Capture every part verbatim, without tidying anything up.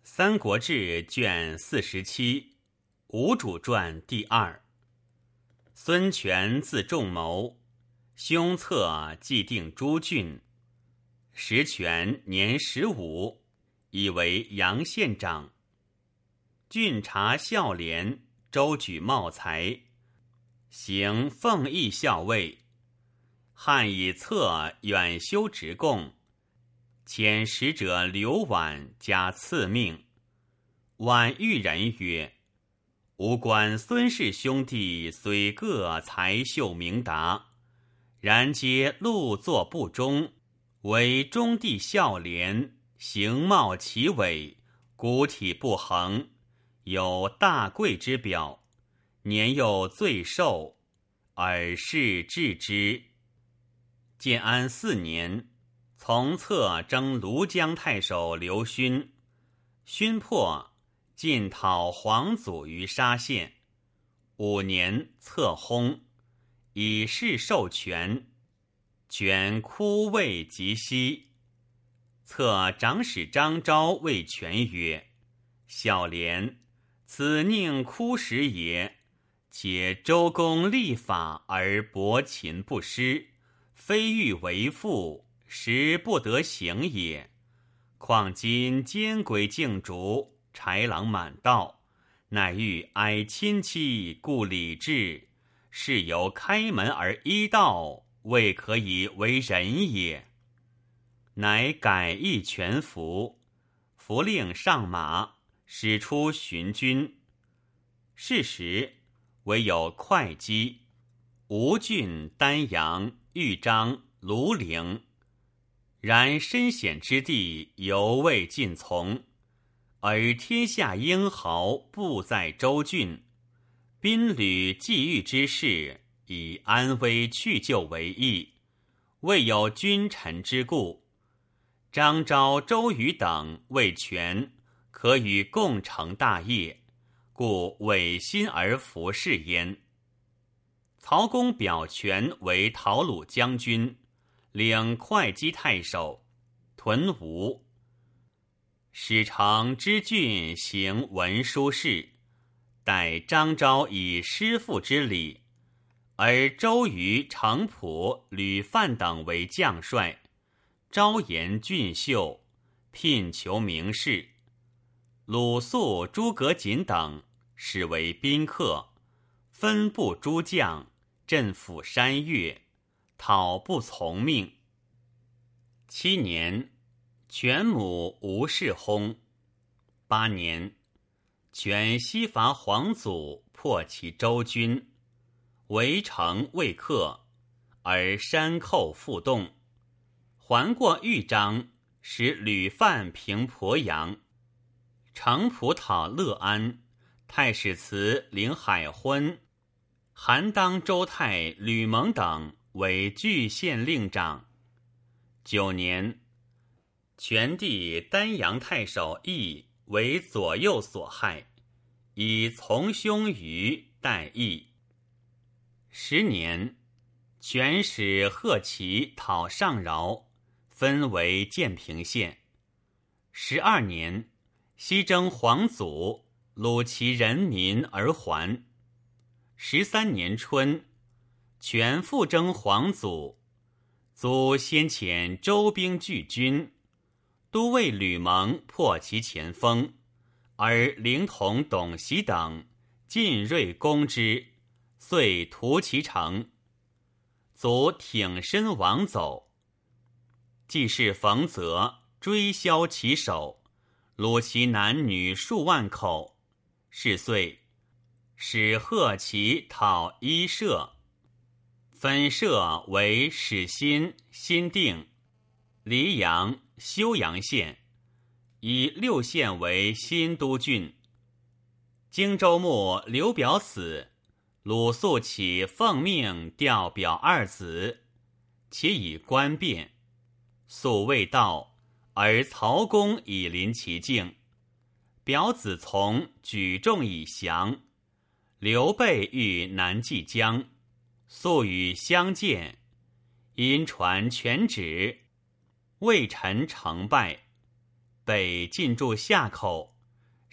三国志》卷四十七，吴主传第二。孙权字仲谋，兄策既定诸郡。时权年十五，以为阳县长。郡察孝廉，周举茂才，行奉义校尉。汉以策远修职贡，遣使者刘绾加赐命。绾谕人曰：吾观孙氏兄弟虽各才秀明达，然皆路作不忠，唯中弟孝廉形貌奇伟，骨体不衡，有大贵之表，年幼最瘦，尔事治之。建安四年，从策征庐江太守刘勋，勋破，进讨黄祖于沙县。五年，策薨，以示授权，权哭未及息。策长史张昭谓权曰：孝廉，此宁哭时也，且周公立法而薄秦不施，非欲为父，实不得行也。况今奸鬼竞逐，豺狼满道，乃欲哀亲戚，故礼制，是由开门而依道，未可以为人也。乃改易权服，服令上马，使出寻军。是时唯有会稽、吴郡、丹阳、豫章、庐陵，然深险之地犹未尽从，而天下英豪不在州郡，兵旅际遇之事，以安危去就为意，未有君臣之故。张昭、周瑜等为权可与共成大业，故违心而服侍焉。曹公表权为讨虏将军，领会稽太守，屯吴。使成知郡行文书事，待张昭以师父之礼，而周瑜、程普、吕范等为将帅，昭言俊秀，聘求名士。鲁肃、诸葛瑾等使为宾客，分部诸将，镇抚山岳，讨不从命。七年，权母吴氏薨。八年，权西伐黄祖，破其州军，围城未克，而山寇复动。还过豫章，使吕范平鄱阳。程普讨乐安，太史慈领海昏，韩当周泰、吕蒙等为据县令长。九年，权帝丹阳太守义为左右所害，以从兄于代义。十年，权使贺齐讨上饶，分为建平县。十二年，西征黄祖，虏其人民而还。十三年春，权复征黄祖，祖先遣周兵拒军，都尉吕蒙破其前锋，而灵统、董袭等进锐攻之，遂屠其城。祖挺身亡走。季氏冯泽追枭其首，掳其男女数万口。是岁，使贺齐讨伊社，分社为始新、新定、黎阳、休阳县，以六县为新都郡。荆州牧刘表死，鲁肃起奉命调表二子，且以官变。肃未到，而曹公已临其境。表子从举众以降。刘备欲南济江，肃与相见，因传权旨，魏臣成败。北进驻夏口，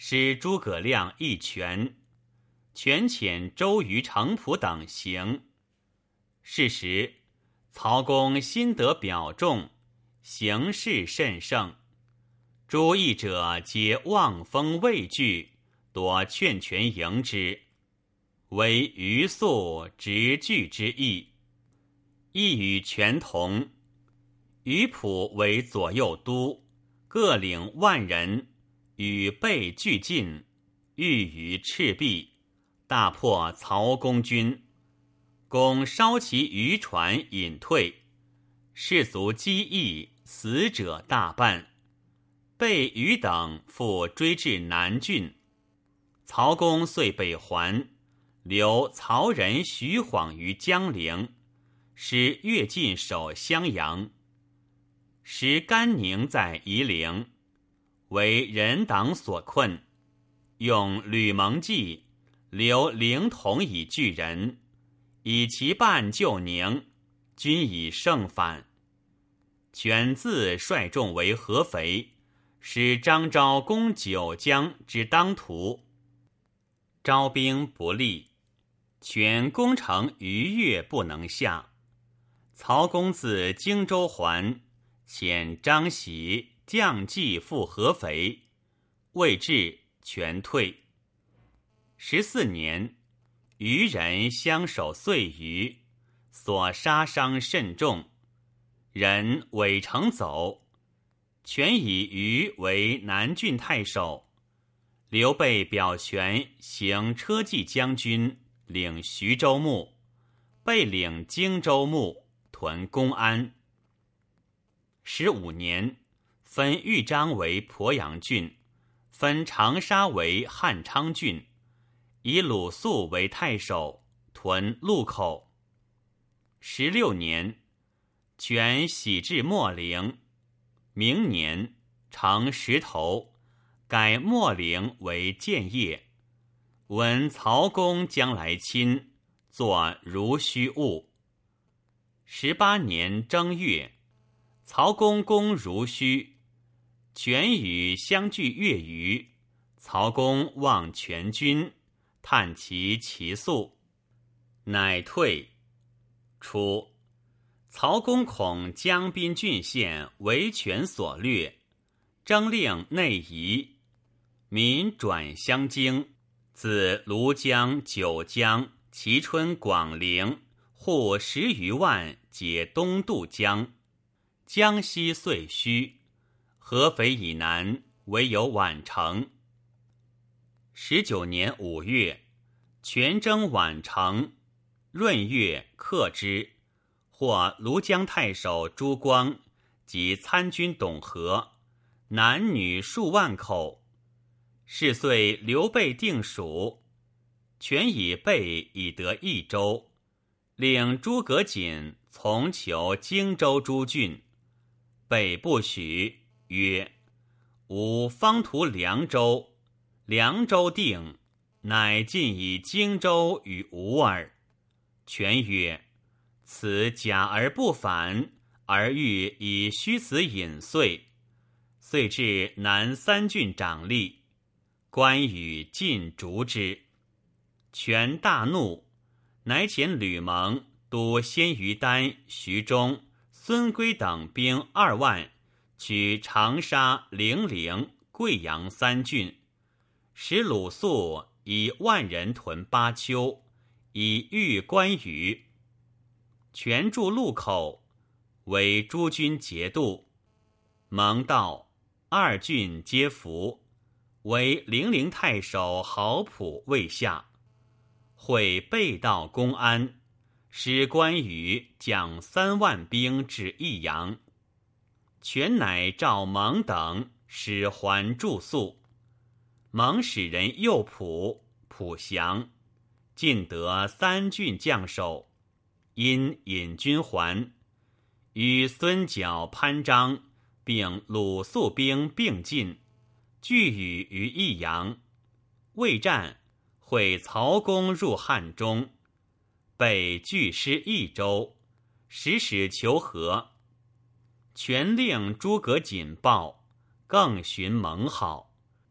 使诸葛亮一权，权遣周瑜、程普等行。是时，曹公心得表众，形势甚盛，诸议者皆望风畏惧，多劝权迎之。唯余素执据之意，亦与权同。于普为左右都，各领万人，与备俱进，欲于赤壁，大破曹公军。公烧其渔船隐退，士卒击役，死者大半。备余等复追至南郡，曹公遂北还，留曹仁、徐晃于江陵，使乐进守襄阳。时甘宁在夷陵，为人党所困，用吕蒙计，留灵统以拒人，以其半救宁，均以胜反。权自率众为合肥，使张昭攻九江之当涂。招兵不利，权攻城逾越不能下。曹公自荆州还，遣张喜将计赴合肥，未至，全退。十四年，虞人相守遂虞，所杀伤甚重，人伪城走。权以虞为南郡太守，刘备表权行车骑将军，领徐州牧，备领荆州牧，屯公安。十五年，分豫章为鄱阳郡，分长沙为汉昌郡，以鲁肃为太守，屯路口。十六年，权徙至秣陵。明年，成石头，改秣陵为建业。闻曹公将来亲，作如虚物。十八年正月，曹公攻如虚，权与相距月余。曹公望权军，探其其速，乃退。初，曹公恐江滨郡县为权所掠，征令内夷，民转相京，自庐江、九江、蕲春、广陵，户十余万，皆东渡江。江西遂虚，合肥以南唯有宛城。十九年五月，权征宛城，闰月克之，获庐江太守朱光及参军董和，男女数万口。是岁刘备定蜀，权以备以得益州，令诸葛瑾从求荆州诸郡。备不许，曰：吾方图凉州，凉州定，乃尽以荆州与吾耳。权曰：此假而不反，而欲以虚此隐遂。遂至南三郡掌吏，关羽尽逐之。权大怒，乃遣吕蒙督鲜于丹、徐忠、孙圭等兵二万，取长沙、零陵、贵阳三郡，使鲁肃以万人屯巴丘，以御关羽。权筑路口，为诸军节度。蒙道，二郡皆服，为零陵太守郝普未下。会备到公安，使关羽将三万兵至益阳。权乃召蒙等，使还住宿。蒙使人诱普，普降，尽得三郡将首，因引军还，与孙角、潘璋并鲁肃兵并进，拒羽于益阳。未战，会曹公入汉中，被拒师益州，使使求和。权令诸葛瑾报，更寻蒙好。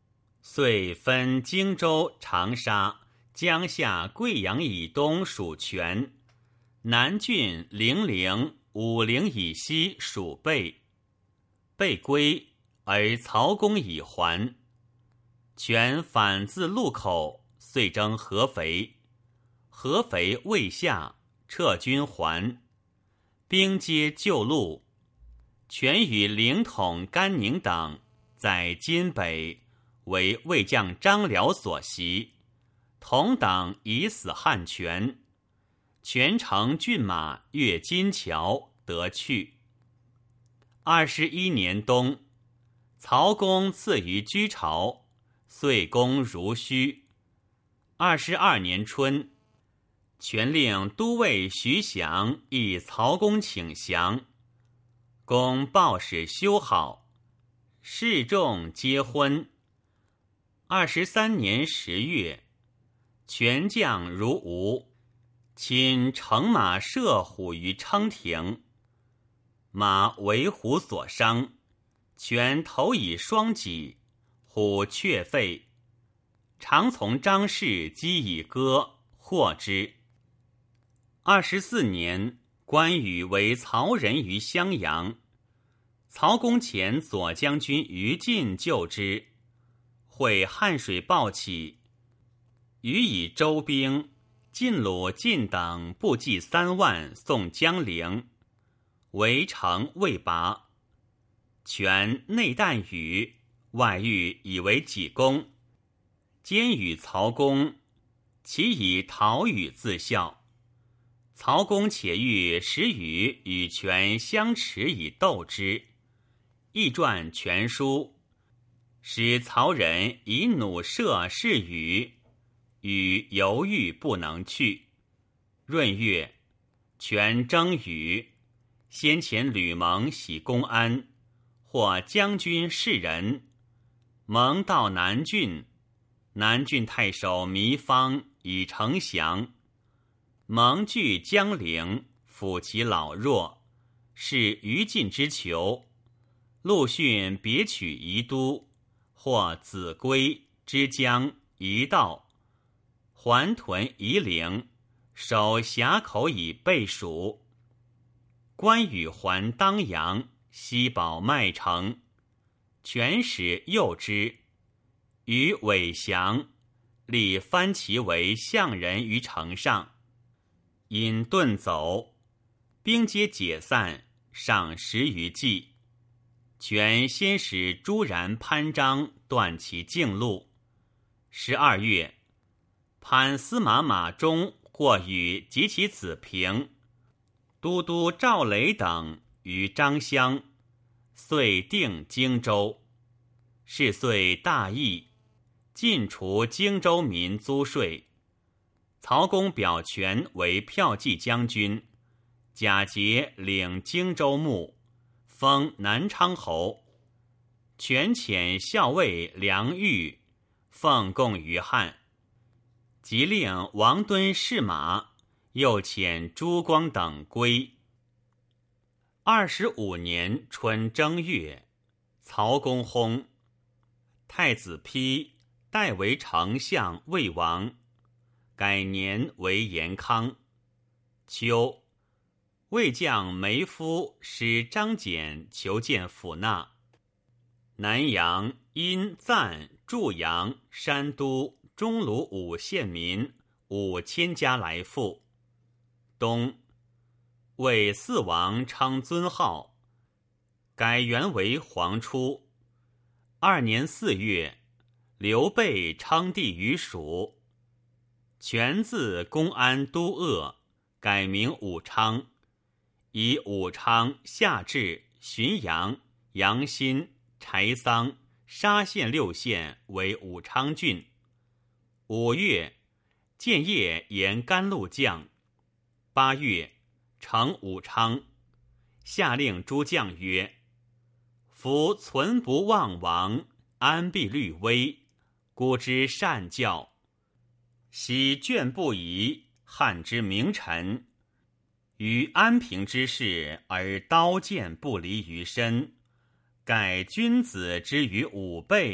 遂分荆州、长沙、江夏、贵阳以东属权，南郡、零陵、武陵以西属备。备归，而曹公已还。权反自路口，遂征合肥。合肥未下，撤军还。兵皆就路。权与凌统、甘宁等在津北为魏将张辽所袭，同党以死汉权。权乘骏马越金桥，得去。二十一年冬，曹公赐于居巢，遂攻如须。二十二年春，权令都尉徐祥以曹公请降。公报使修好，示众皆婚。二十三年十月，权将如吴，亲乘马射虎于称亭，马为虎所伤，权投以双戟，虎却废。常从张氏击以戈，获之。二十四年，关羽为曹人于襄阳，曹公遣左将军于禁救之。会汉水暴起，予以周兵晋鲁晋等部骑三万送江陵，围城未拔。权内旦语，外欲以为己功，兼与曹公，其以讨语自效。曹公且欲使羽与权相持以斗之，亦传权书，使曹人以弩射是羽，羽犹豫不能去。闰月，权征羽，先遣吕蒙喜公安，或将军士人。蒙到南郡，南郡太守糜芳以城降。蒙据江陵，抚其老弱，是于禁之囚。陆逊别取宜都，或子规、之江、夷道，还屯夷陵，守峡口以备蜀。关羽还当阳，西保麦城，权使诱之，与韦降，立番旗为相人于城上，因遁走，兵皆解散，上十余骑。权先使朱然、潘璋断其径路。十二月，潘司马马忠或与及其子平、都督赵雷等于张乡，遂定荆州。是岁大疫，尽除荆州民租税。曹公表权为骠骑将军，假节领荆州牧，封南昌侯。权遣校尉梁豫，奉贡于汉。即令王敦试马，又遣朱光等归。二十五年春正月，曹公薨。太子丕代为丞相魏王，改年为延康。秋，魏将梅夫使张简求见府纳。南阳、殷、赞、祝阳、山都、中卢五县民五千家来赴。冬，魏四王称尊号，改元为皇初。二年四月，刘备称帝于蜀。权自公安都鄂，改名武昌，以武昌、夏至、浔阳、阳新、柴桑、沙县六县为武昌郡。五月，建业沿甘露降。八月，成武昌。下令诸将曰：夫存不忘王，安必虑危，孤之善教。昔眷不疑，汉之名臣，于安平之事而刀剑不离于身，盖君子之于吾辈，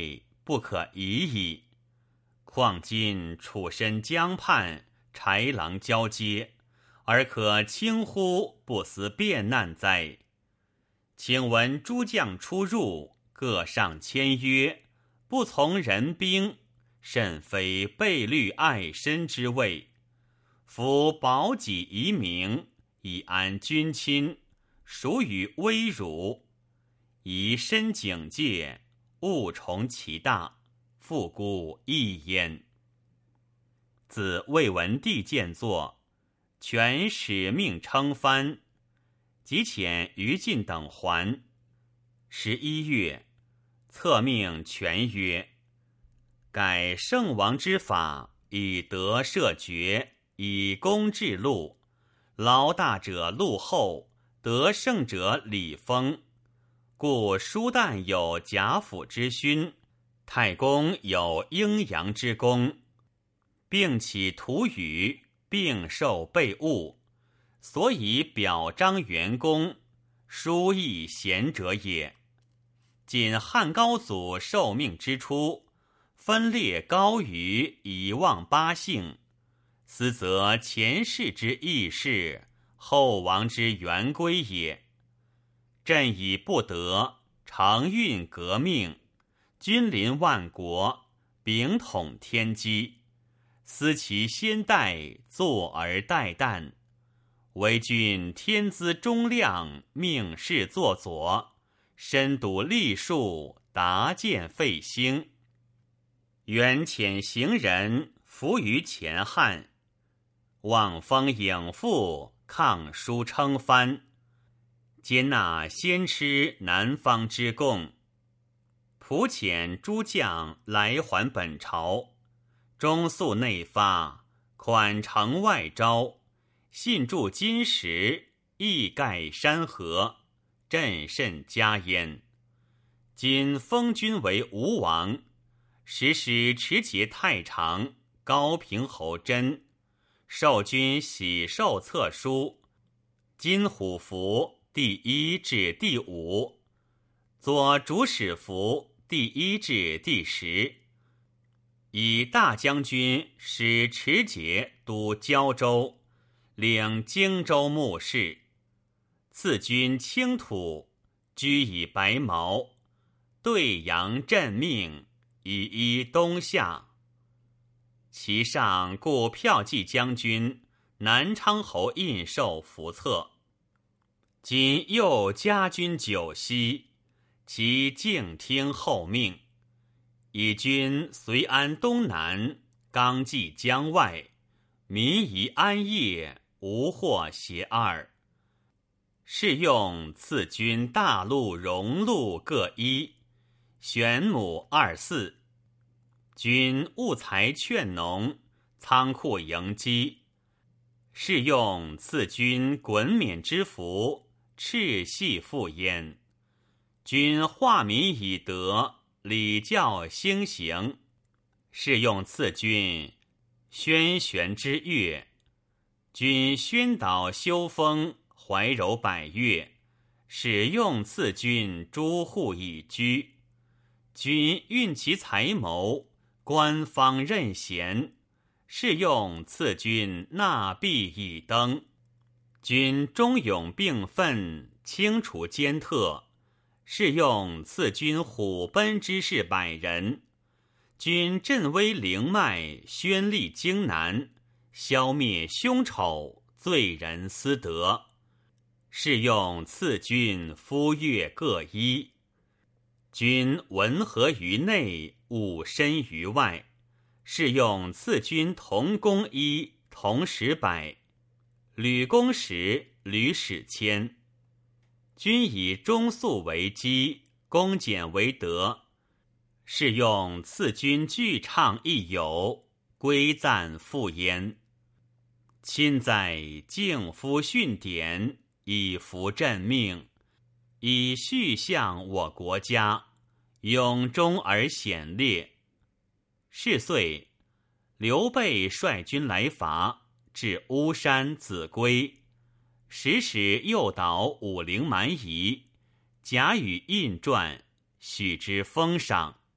不可已矣。况今楚身江畔，豺狼交接，而可轻忽不思变难哉？请闻诸将出入，各上签约，不从人兵，甚非备虑爱身之谓。夫保己遗民，以安君亲，孰与危辱？宜深警戒，勿崇其大，复孤一焉。自魏文帝建作，全使命称藩，即遣于禁等还。十一月，册命全曰：改圣王之法，以德设爵，以公治禄。劳大者禄厚，得胜者礼封。故叔旦有贾府之勋，太公有阴阳之功，并起图语，并受备物，所以表彰元功，殊益贤者也。仅汉高祖受命之初，分列高于以望八姓，斯则前世之义事，后王之元规也。朕以不得，承运革命，君临万国，秉统天机，思其先代，坐而待旦。为君天资忠亮，命事作佐，深笃历数，达见废兴。远遣行人，伏于前汉，望风影赋，抗书称藩，兼纳先吃南方之贡。普遣诸将来还本朝，中肃内发，款城外招，信筑金石，义盖山河，朕甚嘉焉。今封君为吴王，时使持节太常、高平侯真，授君喜寿册书，金虎符第一至第五，左主使符第一至第十。以大将军使持节督胶州，领荆州牧事，赐君清土，居以白毛，对阳镇命，以依东夏。其上故骠骑将军南昌侯印绶符册。今又加军九锡，其静听后命，以军随安东南，纲纪江外，民宜安业，无或邪二。是用赐军大陆、荣禄各一，玄母二四。君务财劝农，仓库营积。是用赐君衮冕之服，赤系复焉。君化民以德，礼教兴行。是用赐君宣玄之乐，君宣导修风，怀柔百乐。使用赐君诸户以居。君运其才谋，官方任贤。是用赐君纳币以登。君忠勇并奋，清除奸特。是用赐君虎贲之士百人。君振威灵脉，宣力荆南，消灭凶丑，罪人私德。是用赐君夫乐各一。君文和于内，武深于外。是用赐君同工一，同十百，吕公十，吕史谦。君以忠肃为基，恭俭为德。是用赐君具唱一友，归赞复焉。亲在敬夫训典，以服朕命，以续向我国家，勇忠而显烈。是岁，刘备率军来伐，至巫山子归，时使诱导武陵蛮夷，甲与印传，许之封赏。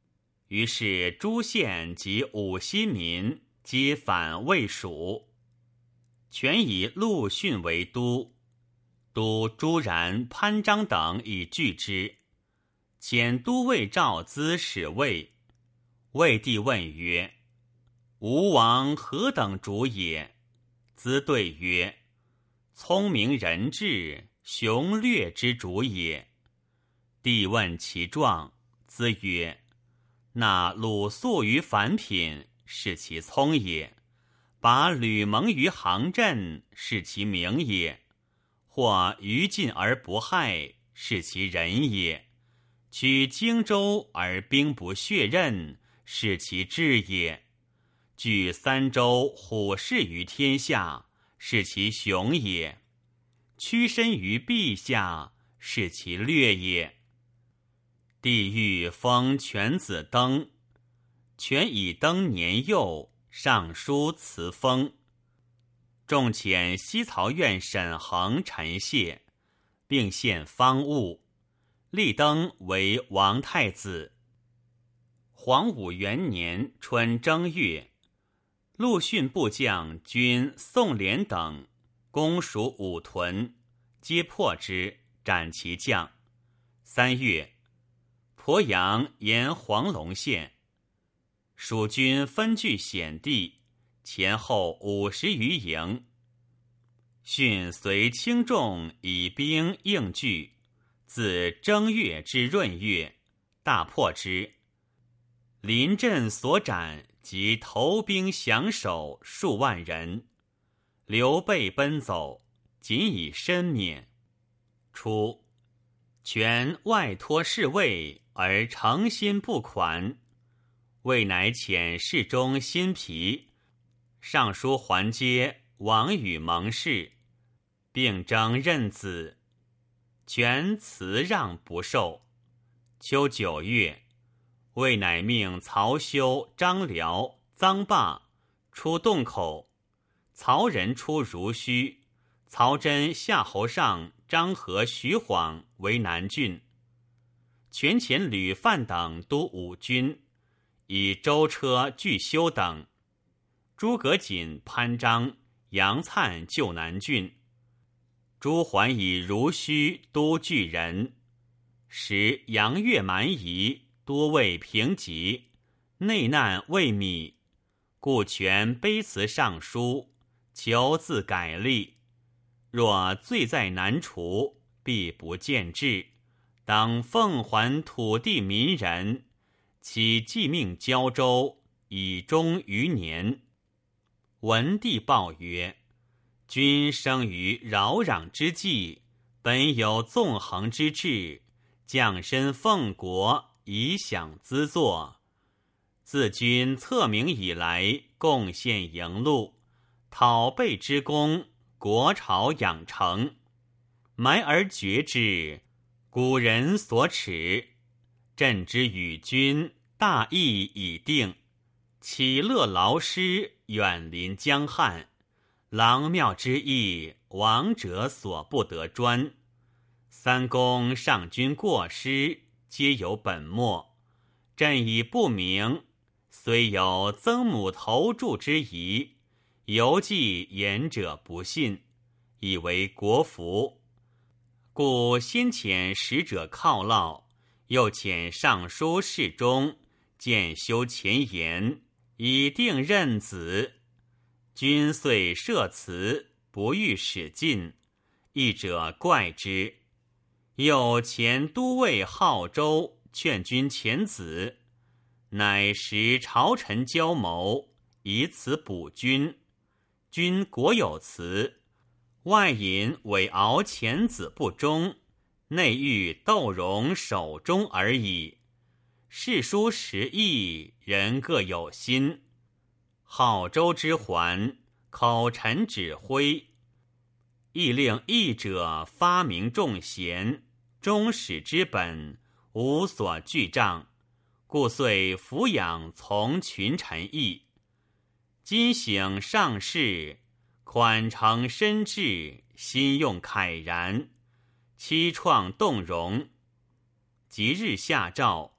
于是诸县及五溪民皆反魏蜀。权以陆逊为都，都朱然、潘璋等以拒之。遣都尉赵咨使魏。魏帝问曰：吴王何等主也？咨对曰：聪明仁智，雄略之主也。帝问其状，咨曰：纳鲁肃于反品，是其聪也；把吕蒙于行阵，是其明也；或于禁而不害，是其仁也；取荆州而兵不血刃，是其智也；据三州虎视于天下，是其雄也；屈身于陛下，是其略也。帝欲封犬子登，犬以登年幼，上书辞封。众遣西曹院沈衡、陈谢，并献方物，立登为王太子。黄武元年春正月，陆逊部将军宋濂等攻蜀五屯，皆破之，斩其将。三月，鄱阳沿黄龙县，蜀军分据险地，前后五十余营。逊随轻重以兵应据，自正月至闰月，大破之。临阵所斩及投兵降守数万人，刘备奔走，仅以身免。初，权外托侍卫，而诚心不款。魏乃遣侍中辛毗、尚书桓阶往与盟誓，并征任子。权辞让不受。秋九月，魏乃命曹休、张辽、臧霸出洞口，曹仁出如须，曹真、夏侯尚、张合、徐晃为南郡。权遣吕范等督五军，以舟车拒修等。诸葛瑾、潘璋、杨粲救南郡。朱桓以如须督巨人。时杨越蛮夷，多为平疾，内难未弭，故权卑辞上书，求自改立。若罪在难除，必不见志，当奉还土地民人，其继命交州，以终余年。文帝报曰：君生于扰攘之际，本有纵横之志，降身奉国，以享资作。自君册名以来，贡献营禄，讨备之功，国朝养成。埋而绝之，古人所耻。朕之与君，大义已定，岂乐劳师，远临江汉？郎庙之意，王者所不得专。三公上君过失，皆有本末。朕以不明，虽有曾母投注之疑，犹记言者不信，以为国服。故先遣使者犒劳，又遣尚书侍中见修前言，以定任子。君遂设辞，不欲使进，议者怪之。又前都尉浩州劝君遣子，乃时朝臣交谋，以此补君。君国有辞，外引伪敖遣子不忠，内欲窦融守忠而已。世书实义，人各有心。浩州之环，口臣指挥，亦令议者发明众贤，终始之本，无所惧障，故遂抚养从群臣议。今省上士，款诚深志，心用慨然，期创动容。即日下诏，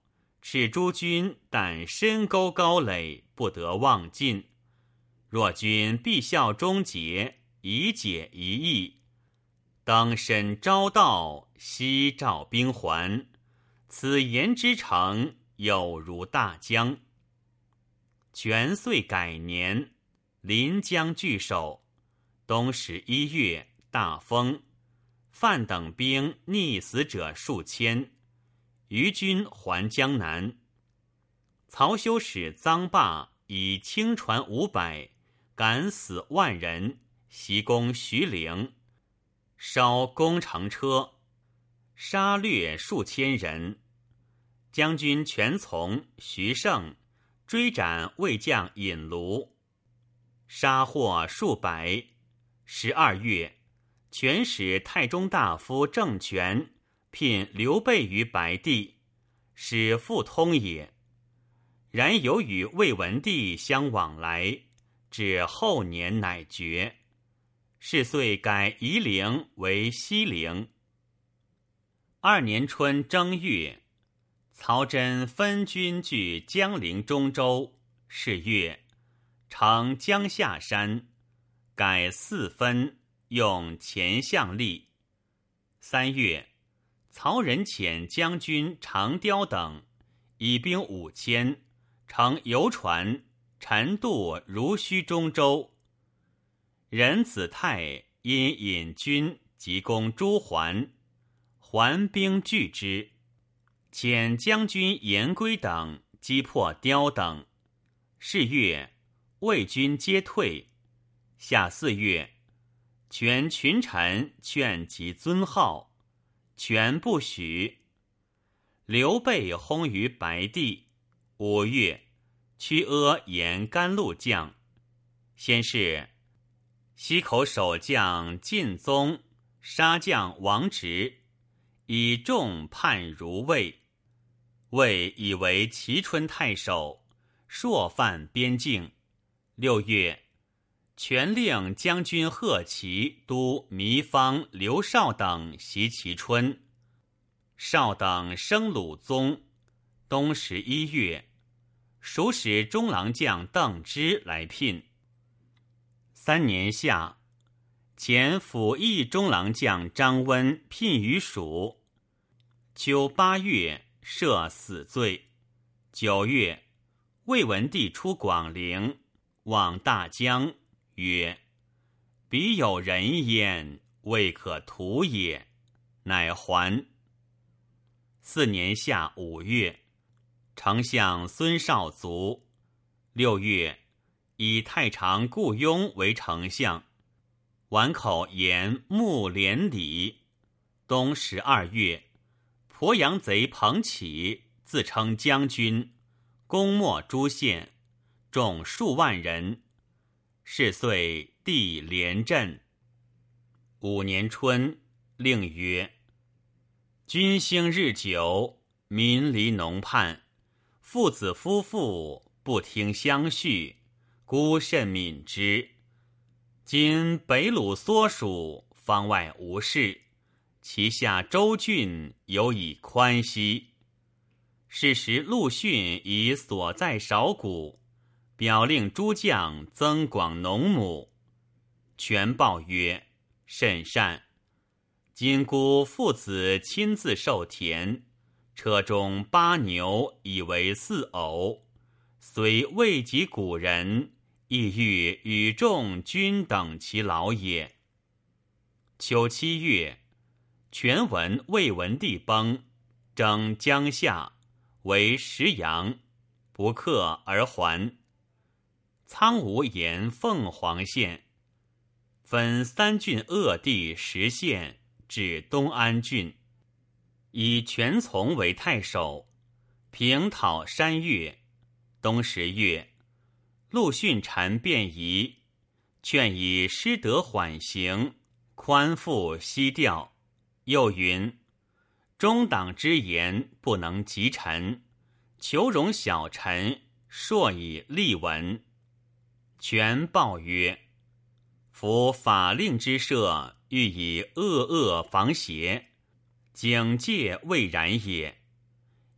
使诸军但深沟高垒，不得妄进。若君必效终节，以解一役。登申昭道，西召兵还。此言之成，有如大江。权岁改年，临江据守。冬十一月，大风，范等兵溺死者数千。余军还江南。曹休使臧霸以轻船五百，敢死万人，袭攻徐陵，烧攻城车，杀掠数千人。将军全从、徐盛追斩魏将尹卢，杀获数百。十二月，全使太中大夫郑权聘刘备于白帝，使复通也。然有与魏文帝相往来，至后年乃绝。是岁改夷陵为西陵。二年春正月，曹真分军据江陵中州。是月，乘江夏山，改四分，用前相立。三月，曹仁遣将军长雕等以兵五千，乘游船沉渡如须中州。任子泰因引军急攻朱桓，桓兵拒之，遣将军颜归等击破雕等。是月，魏军皆退。夏四月，权群臣劝及尊号，权不许。刘备薨于白帝。五月，屈阿沿甘露将。先是西口守将晋宗杀将王直，以众叛如魏。魏以为齐春太守，朔犯边境。六月，权令将军贺齐都糜芳、刘绍等袭齐春。绍等生鲁宗。冬十一月，蜀使中郎将邓芝来聘。三年夏，前辅义中郎将张温聘于蜀。秋八月，赦死罪。九月，魏文帝出广陵，望大江，曰：彼有人焉，未可图也。乃还。四年夏五月，丞相孙绍卒。六月，以太常顾雍为丞相。宛口沿穆连理。冬十二月，鄱阳贼彭起自称将军，攻没诸县，众数万人。是岁，帝连镇。五年春，令曰：君兴日久，民离农叛，父子夫妇不听相续，孤甚悯之。今北虏缩属，方外无事，其下州郡有以宽息。是时陆逊以所在少谷，表令诸将增广农亩。权报曰：甚善。今姑父子亲自授田，车中八牛以为四偶，虽未及古人，亦欲与众均等其劳也。秋七月，权闻魏文帝崩，征江夏，为石阳，不克而还。苍梧沿凤凰县，分三郡扼地十县，至东安郡，以权从为太守，平讨山岳。冬十月，陆逊谗便夷，劝以失德缓刑，宽复息调。又云：中党之言不能及臣，求容小臣，硕以立文。权报曰：夫法令之设，欲以恶恶防邪，警戒未然也。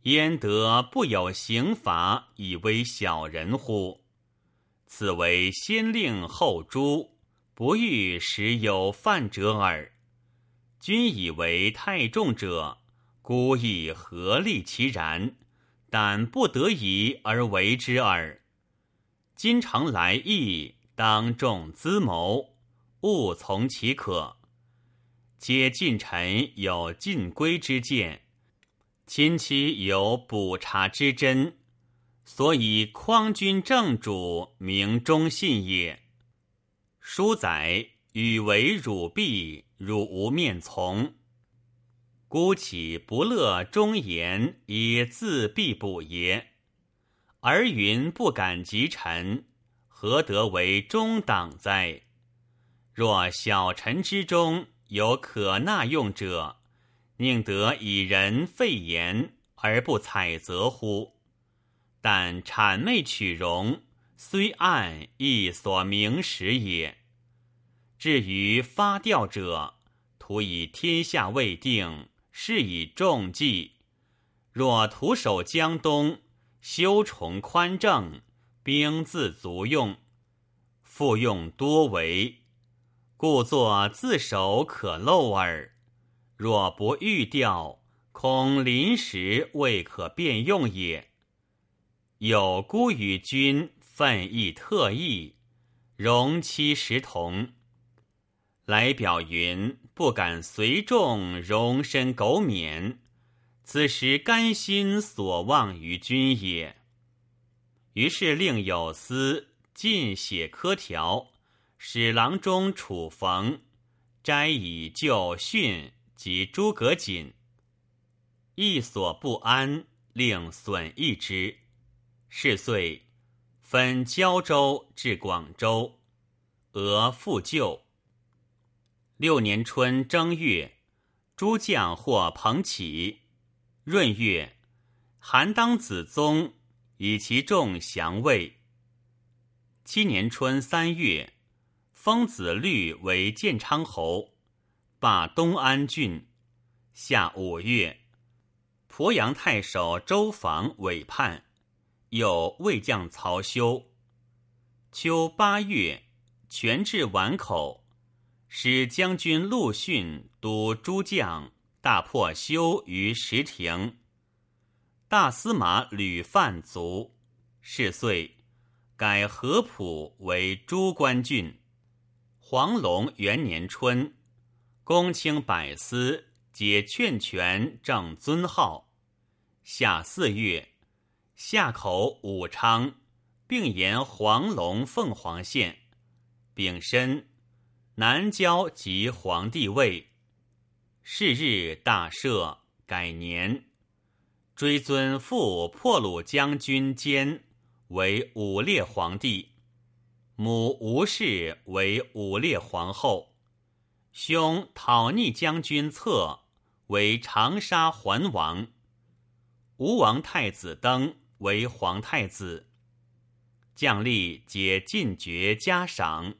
焉得不有刑罚以为小人乎？此为先令后诛，不欲使有犯者耳。君以为太重者，孤亦何利其然？但不得已而为之耳。今常来意，当众咨谋，勿从其可。皆近臣有进归之见，亲戚有补察之真，所以匡君正主，明忠信也。书载与为汝婢，汝无面从。孤岂不乐忠言以自必补也？而云不敢及臣，何得为中党哉？若小臣之中有可纳用者，宁得以人废言而不采择乎？但谄媚取容，虽暗亦所明实也。至于发调者，图以天下未定，是以重计。若徒守江东，修崇宽政，兵自足用，复用多为，故作自守可漏耳。若不预调，恐临时未可便用也。有孤与君愤亦特异，容妻时同。来表云不敢随众容身苟免，此时甘心所望于君也。于是令有司尽写科条，使郎中楚冯摘以就训及诸葛瑾。亦所不安，令损益之。是岁，分胶州至广州，俄复旧。六年春正月，诸将获彭起。闰月，韩当子宗以其众降魏。七年春三月，封子律为建昌侯，罢东安郡。夏五月，鄱阳太守周防委叛，有魏将曹休。秋八月，权至宛口，使将军陆逊督诸将大破休于石亭。大司马吕范卒。是岁，改合浦为诸关郡。黄龙元年春，公卿百司皆劝权正尊号。夏四月，夏口武昌，并沿黄龙凤凰县。丙申，南郊即皇帝位。是日大赦，改年。追尊父破虏将军坚为武烈皇帝，母吴氏为武烈皇后，兄讨逆将军策为长沙桓王。吴王太子登为皇太子。将吏皆进爵加赏。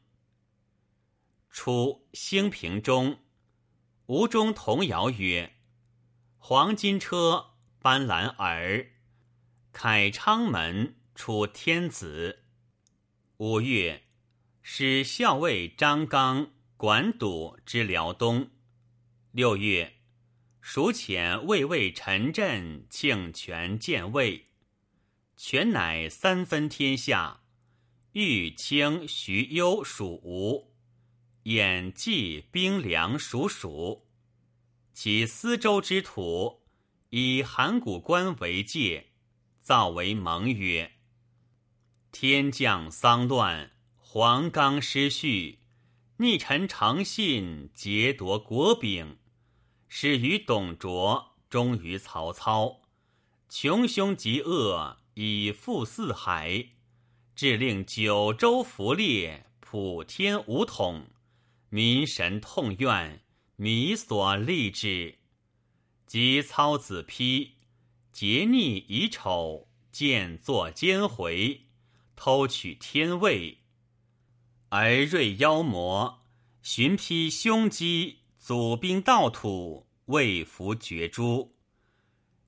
初，兴平中，吴中童谣曰：黄金车，斑斓耳，凯昌门，出天子。五月，使校尉张刚管堵之辽东。六月，蜀遣卫尉陈震庆权建魏。权乃三分天下，豫清徐幽属吴，兖冀兵粮属蜀。其司州之土，以函谷关为界，造为盟曰：天降丧乱，黄冈失序，逆臣诚信，劫夺国柄，始于董卓，终于曹操，穷凶极恶，以覆四海，致令九州服裂，普天无统，民神痛怨，弥所立之。及操子丕，劫逆以丑，见作奸回，偷取天位，而锐妖魔，寻披凶机，祖兵盗土，未服绝诛。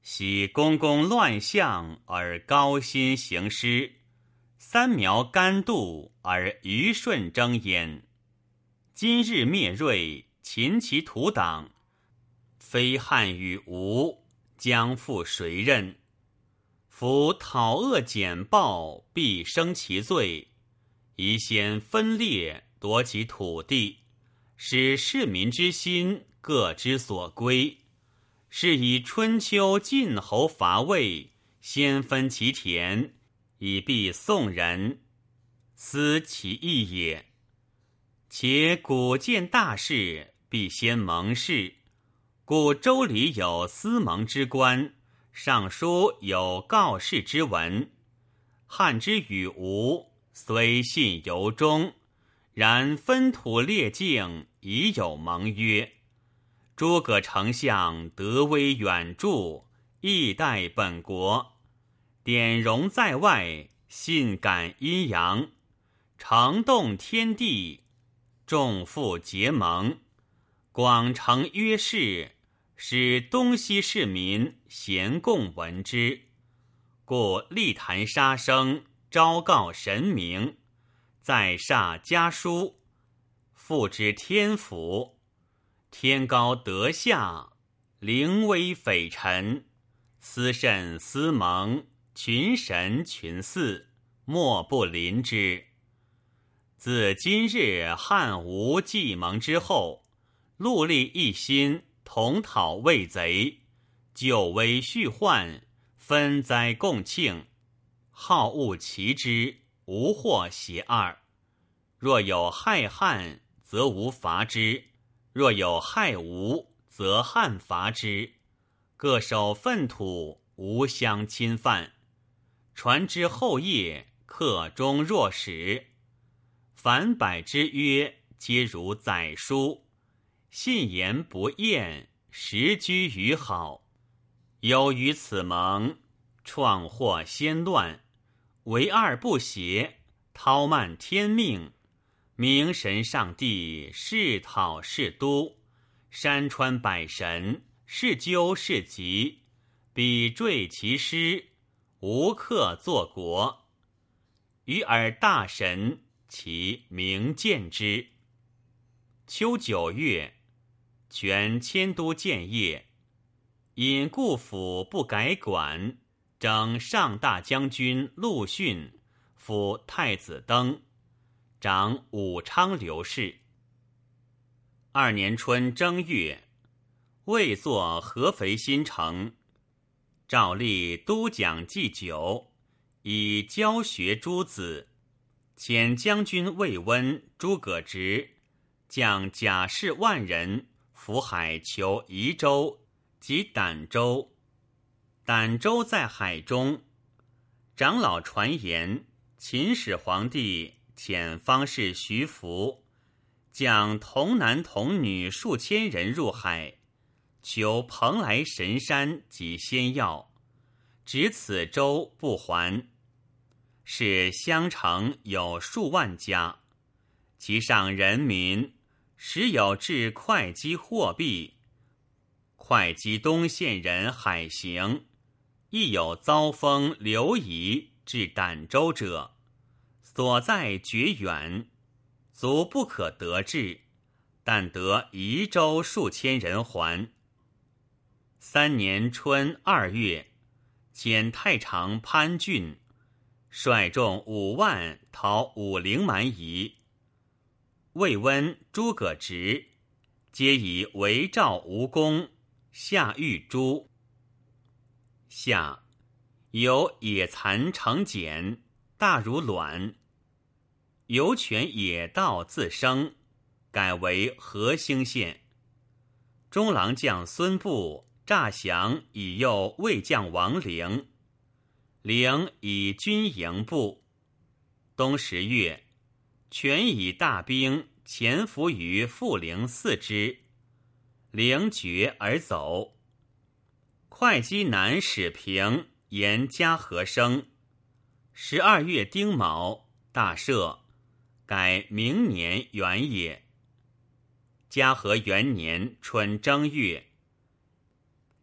喜公公乱象而高辛行师，三苗甘度而虞舜争焉。今日灭锐，秦其土党，非汉与吴，将负谁任？夫讨恶简暴，必生其罪，宜先分裂，夺其土地，使市民之心各之所归。是以春秋晋侯伐魏，先分其田，以避宋人，斯其义也。且古见大事，必先盟誓，故周礼有司盟之官，尚书有告示之文。汉之与吴，虽信由衷，然分土列境，已有盟约。诸葛丞相德威远助，义待本国，典容在外，信感阴阳，承动天地，众复结盟，广成约誓，使东西市民咸共闻之。故立坛杀生，昭告神明，在煞家书，付之天府。天高德下，灵威匪臣，司慎司盟，群神群祀，莫不临之。自今日汉吴既盟之后，戮力一心，同讨魏贼，救危续患，分灾共庆，好恶齐之，无或邪二。若有害汉，则吴伐之；若有害吴，则汉伐之。各守粪土，无相侵犯。传之后业，克忠若始。凡百之约，皆如载书。信言不厌，实居于好。由于此盟，创祸先乱，为二不协，韬慢天命。明神上帝，是讨是都，山川百神，是纠是吉，比坠其师，无克作国。与尔大神，其明见之。秋九月，权迁都建业，因故府不改管，征上大将军陆逊，辅太子登，长武昌刘氏。二年春正月，魏作合肥新城，诏立都讲祭酒，以教学诸子。遣将军魏温、诸葛直将甲士万人伏海求夷州及儋州。儋州在海中。长老传言，秦始皇帝遣方士徐福将童男童女数千人入海，求蓬莱神山及仙药，执此州不还。是襄城有数万家，其上人民时有至会稽货币。会稽东县人海行，亦有遭风流移至儋州者，所在绝远，足不可得至，但得夷州数千人还。三年春二月，遣太常潘俊率众五万讨武陵蛮夷。魏温、诸葛直皆以围赵无功，下狱诛。夏，有野蚕成茧，大如卵。由犬野道自生，改为河兴县。中郎将孙布诈降以诱魏将王陵，陵以军营部。冬十月，权以大兵潜伏于富陵四之，陵绝而走。会稽南始平沿嘉禾生。十二月丁卯，大赦，改明年元也。嘉禾元年春正月，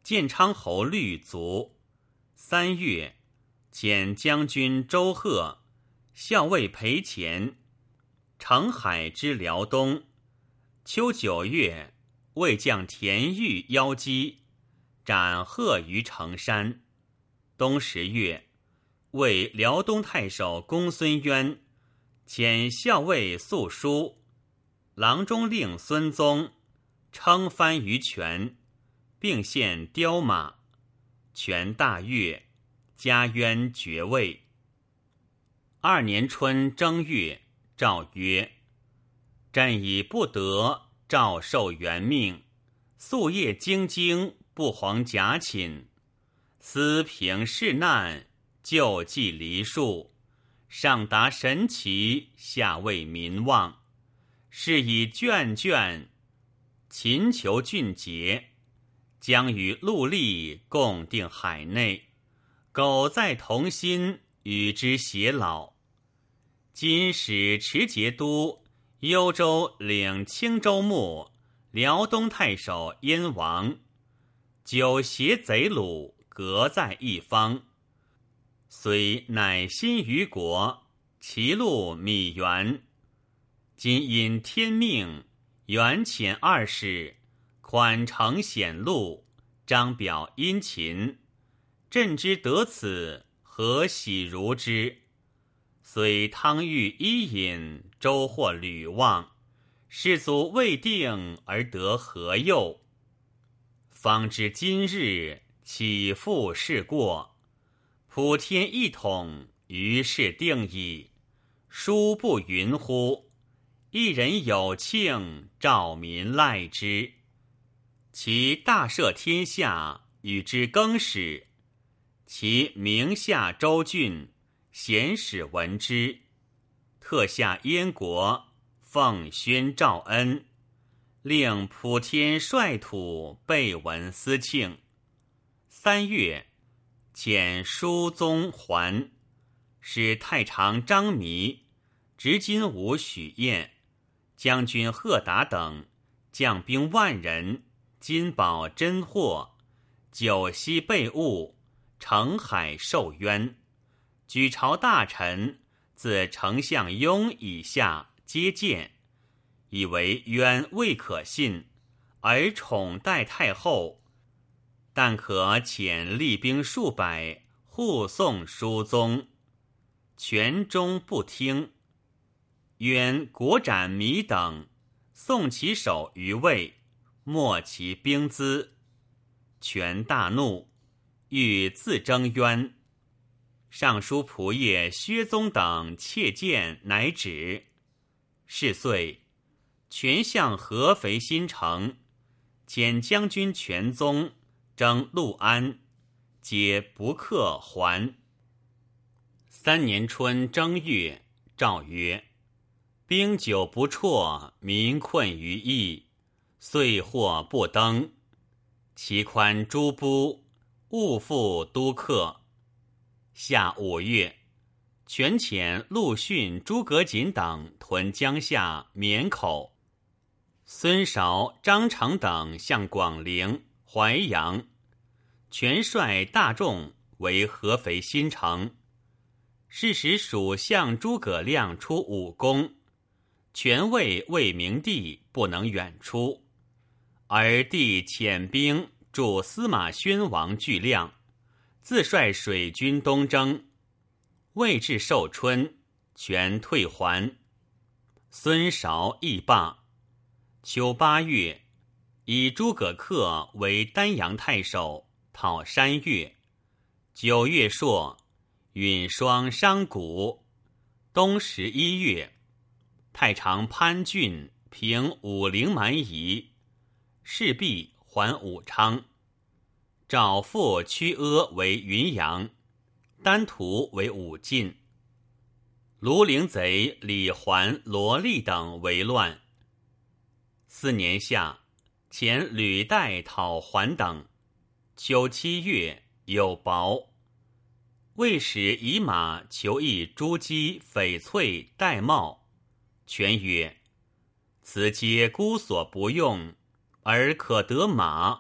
建昌侯律卒。三月，遣将军周贺、校尉裴虔、澄海之辽东。秋九月，魏将田豫邀击，斩贺于城山。冬十月，为辽东太守公孙渊遣校尉宿书、郎中令孙宗称藩于权，并献雕马。权大悦，加渊爵位。二年春正月，诏曰：朕已不得诏受元命，夙夜兢兢，不遑甲寝。思平世难，救济黎庶，上达神奇，下为民望。是以眷眷，勤求俊节，将与陆吏共定海内。苟在同心，与之偕老。今使持节都、幽州领青州牧、辽东太守燕王，久挟贼虏，隔在一方。虽乃心于国，其路米原。今因天命，远遣二使，款乘险路，张表殷勤。朕之得此，何喜如之？虽汤欲伊尹，周获吕望，士卒未定而得何佑？方知今日，岂复是过？普天一统，于是定矣。殊不云乎？一人有庆，兆民赖之。其大赦天下，与之更始。其名下州郡，贤使闻之，特下燕国，奉宣诏恩，令普天率土，备闻司庆。三月，遣书宗还，使太常张弥、执金吾许晏、将军贺达等将兵万人，金宝珍货，九锡备物，澄海受冤。举朝大臣自丞相雍以下皆见，以为冤未可信，而宠待太后，但可遣厉兵数百护送书宗。权终不听。渊国斩弥等，送其首于魏，没其兵资。权大怒，欲自征渊。尚书仆射薛宗等窃见，乃止。是岁，权向合肥新城，遣将军权宗征陆安，皆不克还。三年春正月，诏曰：兵久不辍，民困于役，岁或不登。其宽诸部，勿复都克。夏五月，权遣陆逊、诸葛瑾等屯江夏、绵口。孙韶、张成等向广陵、淮阳。权率大众为合肥新城。是时蜀相诸葛亮出武功，权谓魏明帝不能远出，而帝遣兵助司马宣王巨亮，自率水军东征。未至寿春，权退还。孙韶亦罢。秋八月，以诸葛恪为丹阳太守，讨山岳。九月朔，允霜商贾。冬十一月，太常潘俊平武陵蛮夷，事毕还武昌。诏复屈阿为云阳，丹徒为武进。庐陵贼李环、罗立等为乱。四年夏，遣吕带讨还等。秋七月，有雹。魏使以马求议朱姬、翡翠、玳瑁。权曰：此皆孤所不用，而可得马，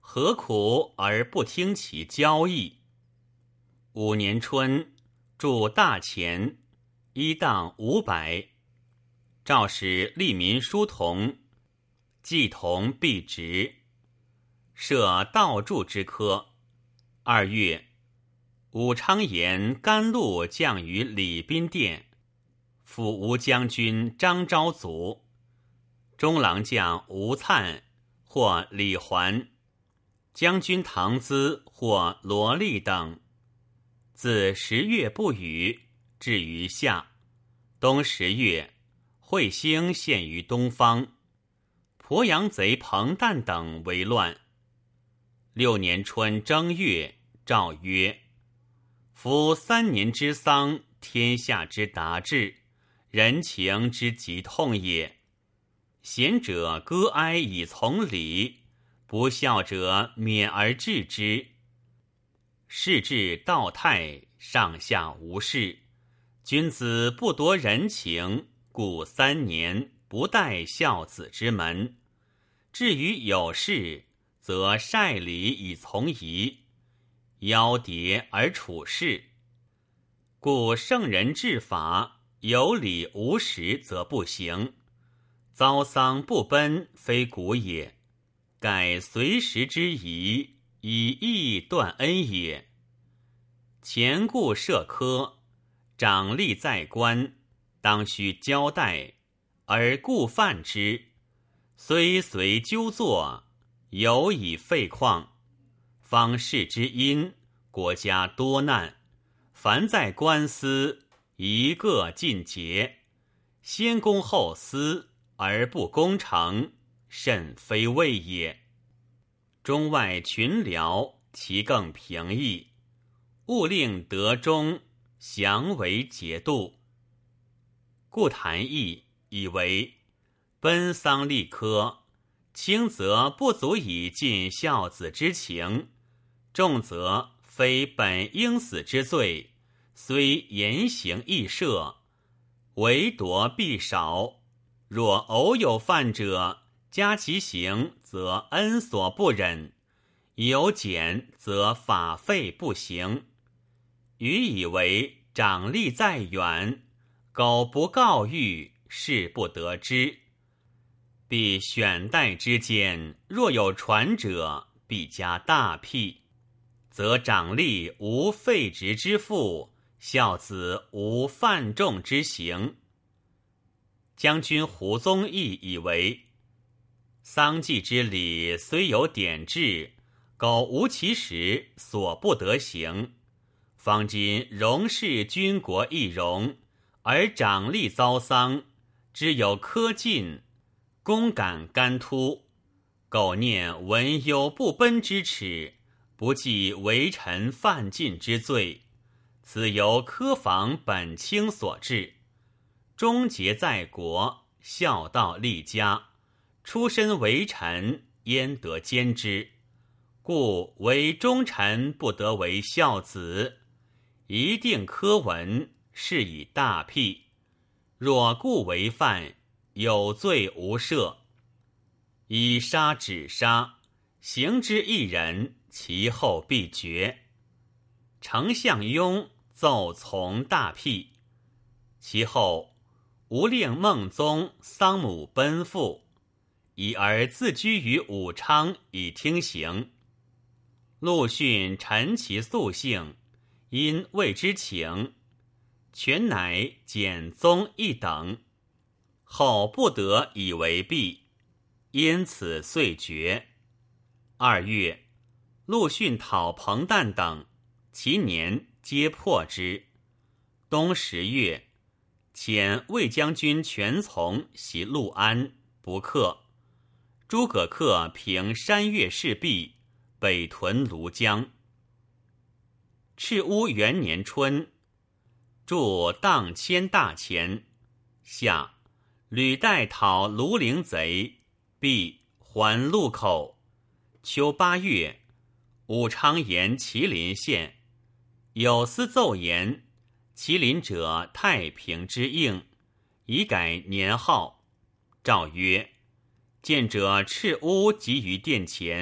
何苦而不听其交易？五年春，铸大钱，一当五百。诏使吏民书童，祭童必职，设道铸之科。二月，武昌言甘露降于礼宾殿，辅吴将军张昭卒，中郎将吴粲或李环，将军唐咨或罗立等。自十月不雨，至于夏。冬十月，彗星现于东方，鄱阳贼彭旦等为乱。六年春正月，诏曰：夫三年之丧，天下之达志，人情之疾痛也。贤者歌哀以从礼，不孝者免而治之。事至道泰，上下无事，君子不夺人情，故三年不待孝子之门。至于有事，则晒礼以从仪，邀牒而处事。故圣人治法，有礼无实则不行。遭丧不奔，非古也，盖随时之宜，以义断恩也。前故设科，长吏在官，当须交代，而故犯之，虽随纠作，有以废旷。方士之因，国家多难，凡在官司，一个尽节，先公后私，而不攻城，甚非谓也。中外群僚，其更平易，勿令得中，详为节度。故谭毅以为，奔丧立科，轻则不足以尽孝子之情，重则非本应死之罪，虽言行易赦，唯夺必少。若偶有犯者，加其刑，则恩所不忍；有减，则法废不行。余以为长吏在远，苟不告谕，事不得知。必选代之间，若有传者，必加大辟，则长吏无废职之负，孝子无犯众之刑。将军胡宗义以为，丧祭之礼虽有典制，苟无其实，所不得行。方今荣视军国一荣，而长吏遭丧，知有苛尽，公感干突，苟念文忧不奔之耻，不计为臣犯禁之罪，此由苛防本卿所致。忠节在国，孝道立家，出身为臣，焉得兼之？故为忠臣不得为孝子，一定科文，是以大辟。若故为犯，有罪无赦。以杀止杀，行之一人，其后必绝。丞相雍奏从大辟，其后吴令孟宗丧母奔父，以而自居于武昌以听行。陆逊陈其素性，因谓之请，全乃简宗一等，后不得以为弊，因此遂绝。二月，陆逊讨彭旦等，其年皆破之。冬十月，遣魏将军全从袭陆安，不克。诸葛恪平山岳势壁，北屯庐江。赤乌元年春，筑荡迁大前。夏，履带讨庐陵贼，毕还路口。秋八月，武昌沿麒麟县，有司奏言，麒麟者太平之应，以改年号。诏曰：见者赤乌集于殿前，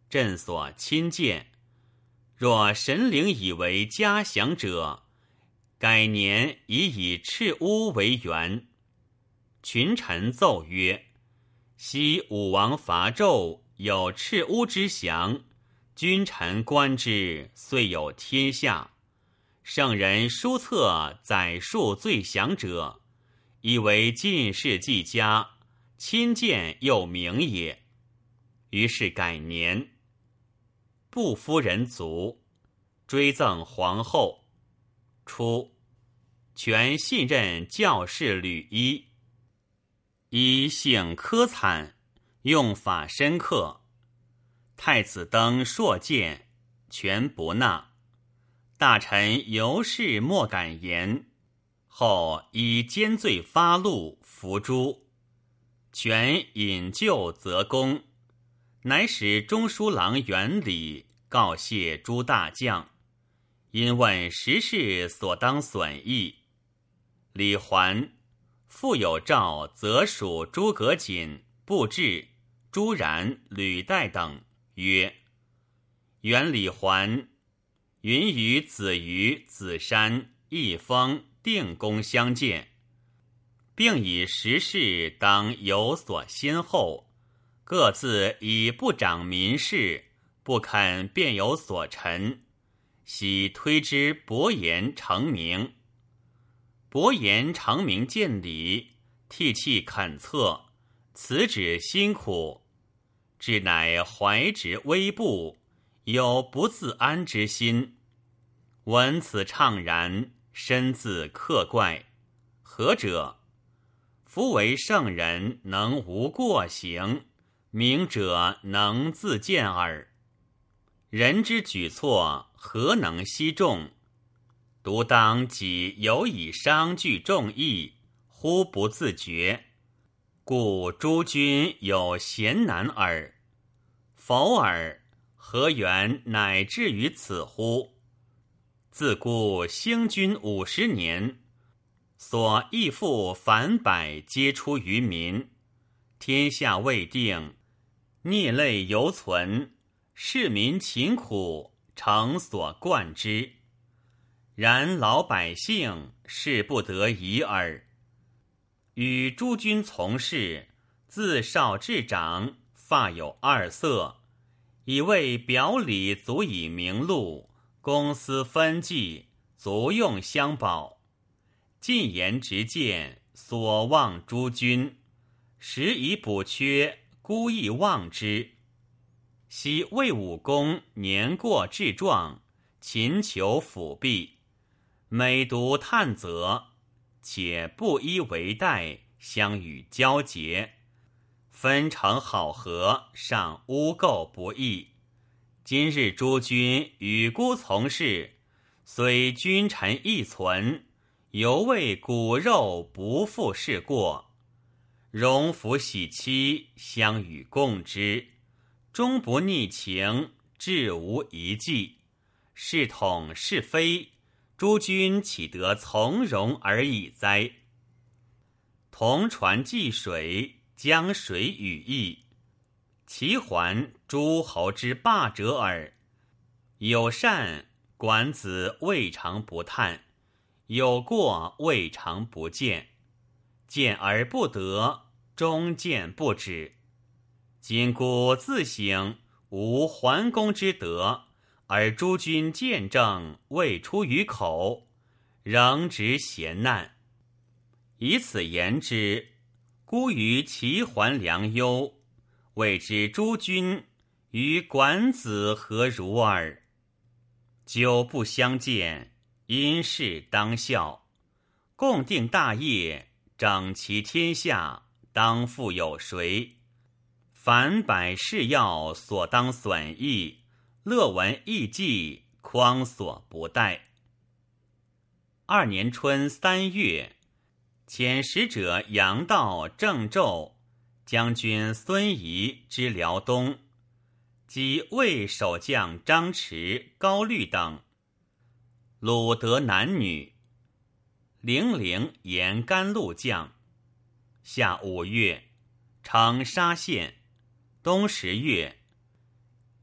朕所亲见。若神灵以为嘉祥者，改年已以赤乌为元。群臣奏曰：昔武王伐纣，有赤乌之降，君臣观之，遂有天下。圣人书册载述最详者，以为进士既佳，亲见又明也。于是改年。布夫人卒，追赠皇后。初，权信任教士吕一。一性苛惨，用法深刻。太子登朔谏，权不纳。大臣尤氏莫敢言，后以奸罪发怒，伏诛。权引咎责公，乃使中书郎元礼告谢诸大将，因问时事所当损益。李环复有诏责属诸葛瑾、布置、朱然、吕岱等，曰：元李环云与子瑜、子山、义丰、定公相见，并以时事当有所先后，各自以不长民事，不肯便有所陈，悉推之伯言成名。伯言成名见礼，涕泣恳策，辞旨辛苦，至乃怀执微步，有不自安之心。闻此怅然，深自克怪。何者？夫为圣人，能无过行，明者能自见耳。人之举措，何能悉中？独当己有以伤具众义，忽不自觉。故诸君有贤难耳。否尔，何缘乃至于此乎？自古兴君五十年，所义父反百皆出于民。天下未定，孽类犹存，市民勤苦，诚所贯之。然老百姓是不得已耳。与诸君从事，自少至长，发有二色，以为表里足以明录，公私分际，足用相保。进言直谏，所望诸君，时以补缺，孤意忘之。昔魏武公年过志壮，勤求辅弼，每读探责，且不依为代，相与交结，分成好合，尚污垢不义。今日诸君与孤从事，虽君臣亦存，犹为骨肉不复是过。荣服喜妻，相与共之，终不逆情，至无一忌。是统是非，诸君岂得从容而已哉？同船济水，江水与义，其还诸侯之霸者耳。有善，管子未尝不叹；有过，未尝不见。见而不得，终见不止。今孤自省无桓公之德，而诸君见证未出于口，仍执贤难。以此言之，孤于齐桓良忧，谓之诸君与管子何如耳？久不相见，因事当效，共定大业，整齐天下，当复有谁？凡百事要，所当损益，乐闻义计，匡所不待。二年春三月，遣使者杨道、郑胄、将军孙仪之辽东，及魏守将张弛、高律等，虏得男女。零陵沿甘露将。夏五月，成沙县。冬十月，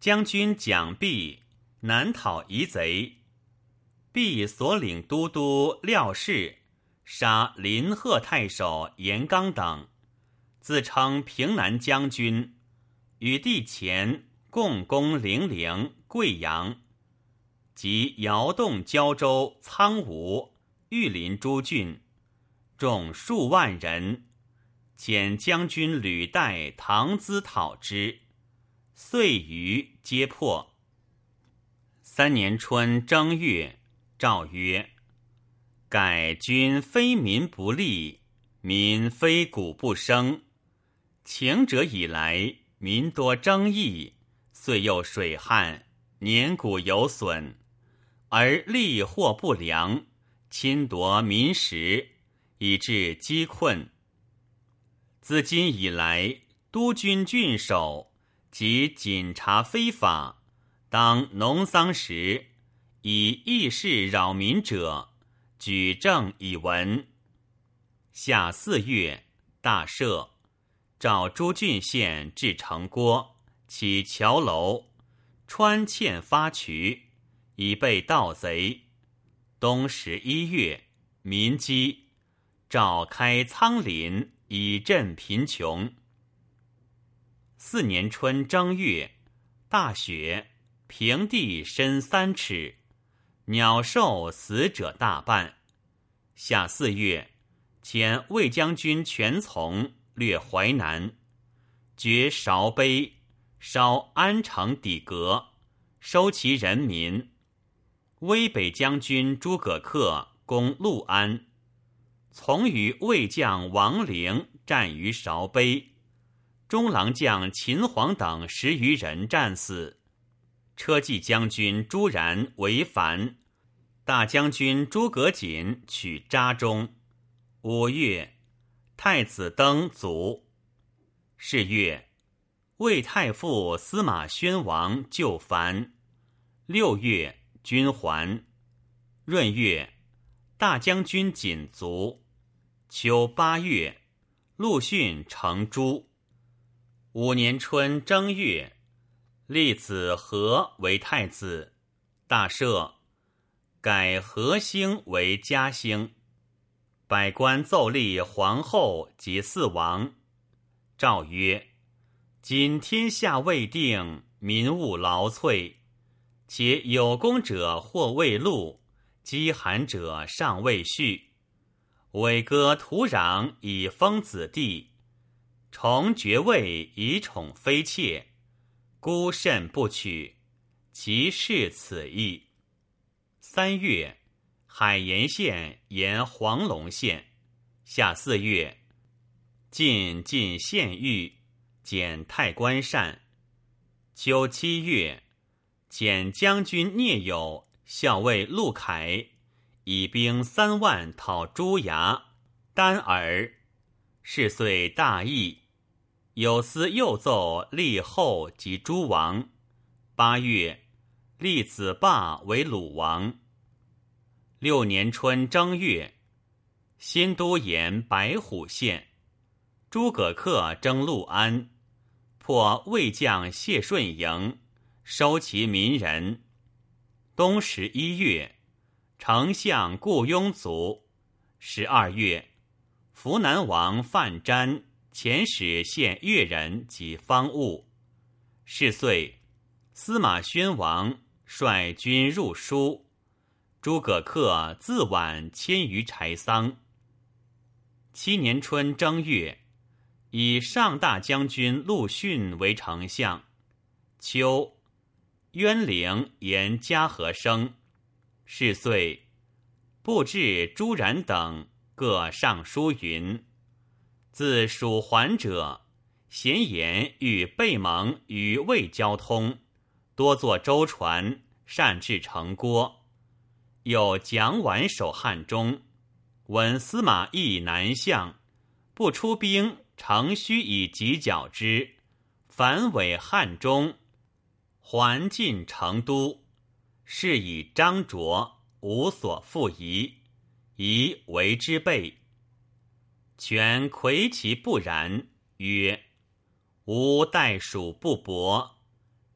将军蒋弼南讨夷贼，弼所领都督廖氏杀临贺太守严纲等，自称平南将军，与帝前共攻零陵、贵阳及遥洞、胶州、苍梧、玉林诸郡，众数万人，遣将军吕带、唐咨讨之，遂余皆破。三年春正月，诏曰：改君非民不利，民非谷不生。秦者以来，民多争议，岁又水旱，年谷有损，而利货不良，侵夺民食，以致饥困。自今以来，督军郡守及警察非法，当农桑时以议事扰民者，举证以闻。夏四月，大赦，召诸郡县至城郭，起桥楼，穿堑发渠，以备盗贼。冬十一月，民饥，召开仓廪，以赈贫穷。四年春正月，大雪，平地深三尺，鸟兽死者大半。夏四月，遣卫将军全从略淮南，决韶碑，烧安城底阁，收其人民。威北将军诸葛恪攻陆安，从与魏将王陵战于韶碑，中郎将秦皇等十余人战死，车骑将军朱然为反，大将军诸葛瑾取扎中。五月，太子登卒。是月，魏太傅司马宣王就藩。六月，军还。闰月，大将军瑾卒。秋八月，陆逊成诸。五年春正月，立子和为太子，大赦，改和兴为嘉兴。百官奏立皇后及四王。诏曰：今天下未定，民务劳瘁，且有功者或未录，饥寒者尚未续。委割土壤以封子弟，重爵位以宠妃妾，孤甚不取，其是此意。三月，海盐县沿黄龙县。夏四月，晋进县狱，减太官善。秋七月，遣将军聂友、校尉陆凯以兵三万讨朱牙、丹耳。是岁大疫，有司又奏立后及诸王。八月，立子霸为鲁王。六年春正月，新都盐白虎县，诸葛恪征陆安，破魏将谢顺营，收其民人。冬十一月，丞相顾雍卒。十二月，扶南王范瞻遣使献越人及方物。是岁，司马宣王率军入舒，诸葛恪自晚迁于柴桑。七年春正月，以上大将军陆逊为丞相。秋，渊陵沿嘉禾生。是岁，布置朱然等各上书云：自蜀还者，咸言与贝蒙与魏交通，多坐舟船，善治城郭。有蒋琬守汉中，闻司马懿南向，不出兵，乘虚以急剿之，反围汉中，还进成都。是以张卓无所复疑，宜为之备。权魁其不然，曰：吾待蜀不薄，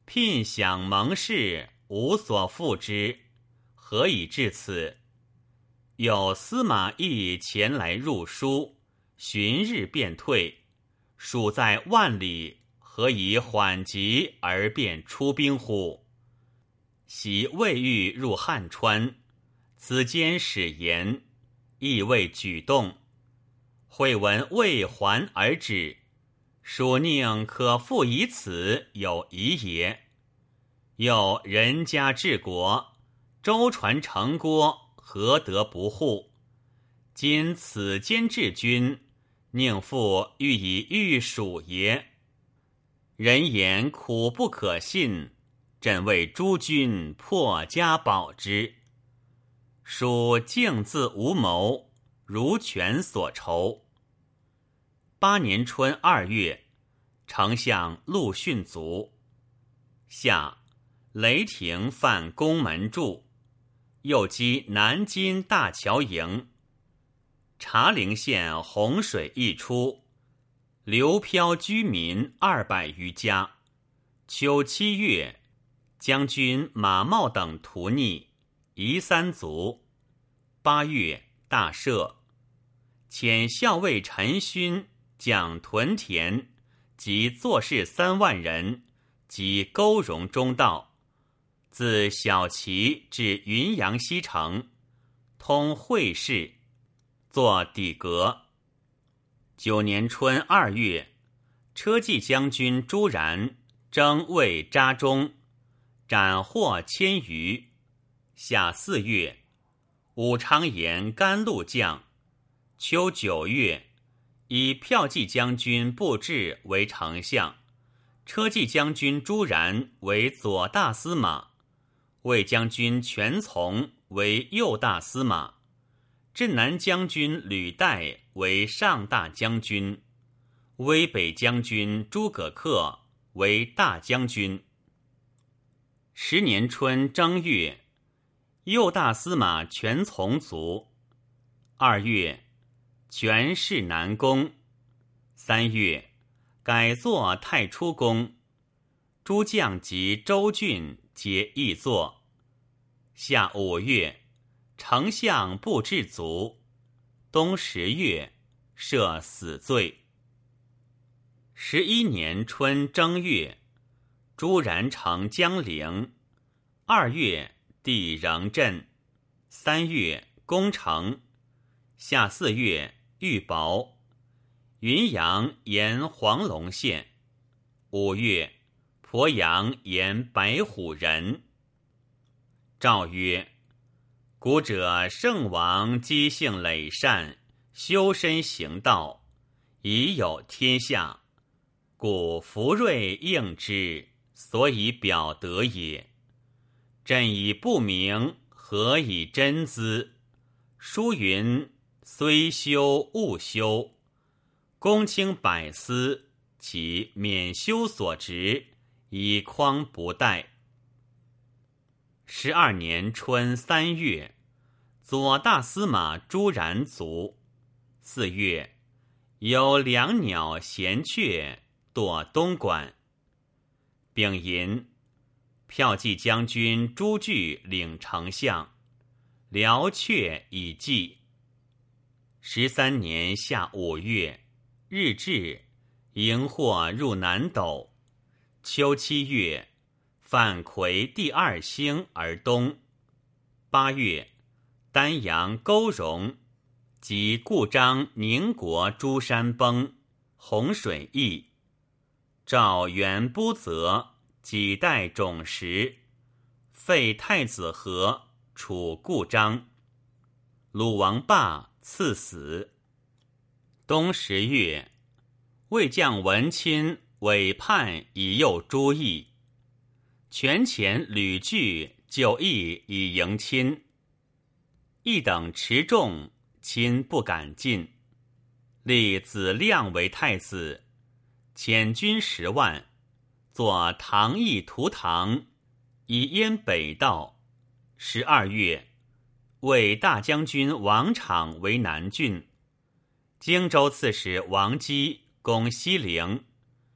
聘享盟誓，无所复之，何以至此？有司马懿前来入书，旬日便退，蜀在万里，何以缓急而便出兵乎？袭魏豫入汉川，此间始言，亦未举动。会闻未还而止，蜀宁可复以此有疑也。又人家治国，周传成郭，何得不护？今此间治君，宁复欲以御蜀也？人言苦不可信，朕为诸君破家保之。蜀竟自无谋，如权所筹。八年春二月，丞相陆逊卒。夏，雷霆犯宫门柱，又击南津大桥营。茶陵县洪水溢出，流漂居民二百余家。秋七月，将军马茂等屠逆，夷三族。八月，大赦，遣校尉陈勋将屯田及作事三万人，及沟戎中道，自小齐至云阳西城，通会市，作底阁。九年春二月，车骑将军朱然征魏扎中，斩获千余。夏四月，武昌沿甘露将。秋九月，以骠骑将军布置为丞相，车骑将军朱然为左大司马，魏将军全从为右大司马，镇南将军吕岱为上大将军，威北将军诸葛恪为大将军。十年春正月，右大司马全从卒。二月，全市南宫。三月，改作太初宫。诸将及州郡皆议作。夏五月，丞相布置卒。冬十月，赦死罪。十一年春正月，朱然成江陵。二月，地仍镇。三月，攻城。夏四月，遇雹。云阳沿黄龙县。五月，鄱阳沿白虎人。诏曰：古者圣王积性累善，修身行道，已有天下，故福瑞应之，所以表德也。朕以不明，何以真兹？书云：虽修勿修，公卿百司，其免修所职，以匡不待。十二年春三月，左大司马朱然卒。四月，有两鸟衔雀堕东莞。丙寅，骠骑将军朱据领丞相，辽阙以祭。十三年夏五月，日至，荧惑入南斗。秋七月，犯癸第二星而东。八月，丹阳沟戎及故章宁国诸山崩，洪水溢。诏原不责，几代种石，废太子和，处故章。鲁王霸赐死。冬十月，魏将文钦委叛以诱朱毅，权前吕据就义以迎亲。毅等持重，亲不敢进，立子亮为太子，遣军十万，作唐邑图堂，以燕北道。十二月，为大将军王昶为南郡。荆州刺史王基攻西陵，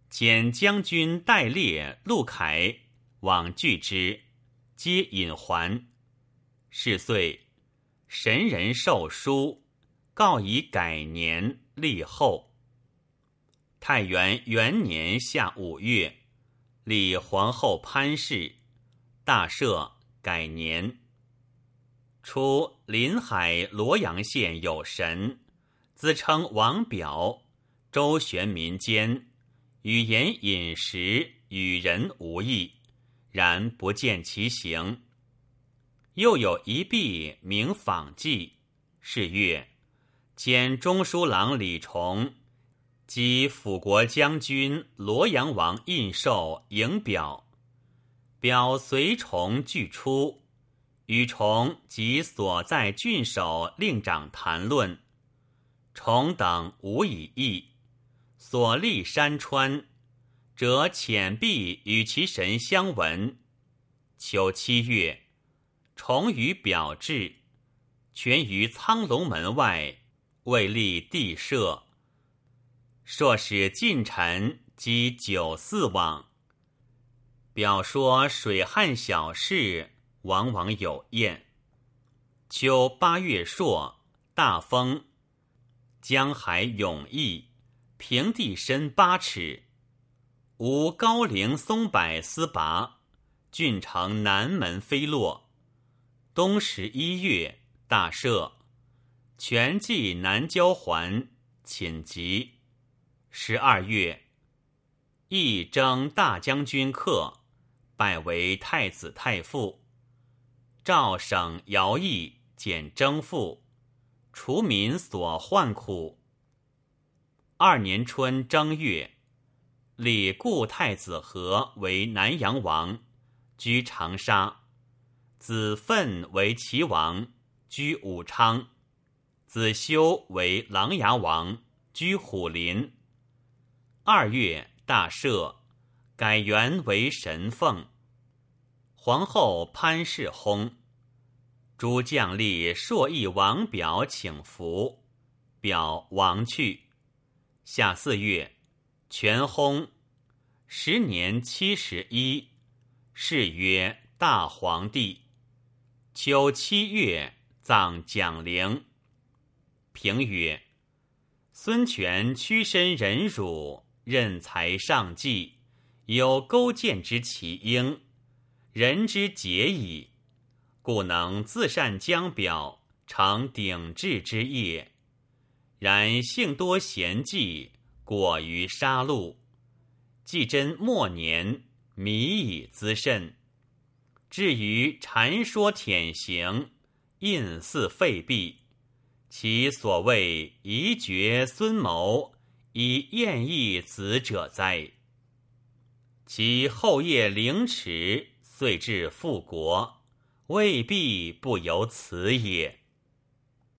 遣将军戴烈、陆凯往拒之，皆引还。是岁，神人授书，告以改年，立后。太元元年夏五月，立皇后潘氏，大赦，改年。初，临海罗阳县有神，自称王表，周旋民间，语言饮食与人无异，然不见其形。又有一婢名访纪，是月，兼中书郎李崇及辅国将军罗阳王印绶迎表，表随崇俱出，与崇及所在郡守令长谈论，崇等无以议，所立山川，则遣婢与其神相闻。秋七月，崇与表至，全于苍龙门外，为立地社。朔使近臣及酒肆往，表说水旱小事，往往有宴。秋八月朔，大风，江海涌溢，平地深八尺，无高陵松柏丝拔，郡城南门飞落。冬十一月，大赦，全骑南交还，寝疾。十二月，义征大将军客，拜为太子太傅。赵省徭役，减征赋，除民所患苦。二年春正月，立故太子和为南阳王，居长沙。子奋为齐王，居武昌。子修为琅琊王，居虎林。二月，大赦，改元为神凤。皇后潘氏薨，诸将吏朔议王表请服，表亡去。夏四月，全薨，时年七十一，谥曰大皇帝。秋七月，葬蒋陵。评曰：孙权屈身忍辱，任才上计，有勾践之奇英，人之节矣，故能自善将表，成鼎治之业。然性多嫌忌，果于杀戮。季真末年，靡以滋甚，至于禅说舔行，印似废弊。其所谓宜绝孙谋，以晏异子者哉？其后业凌迟，遂至复国，未必不由此也。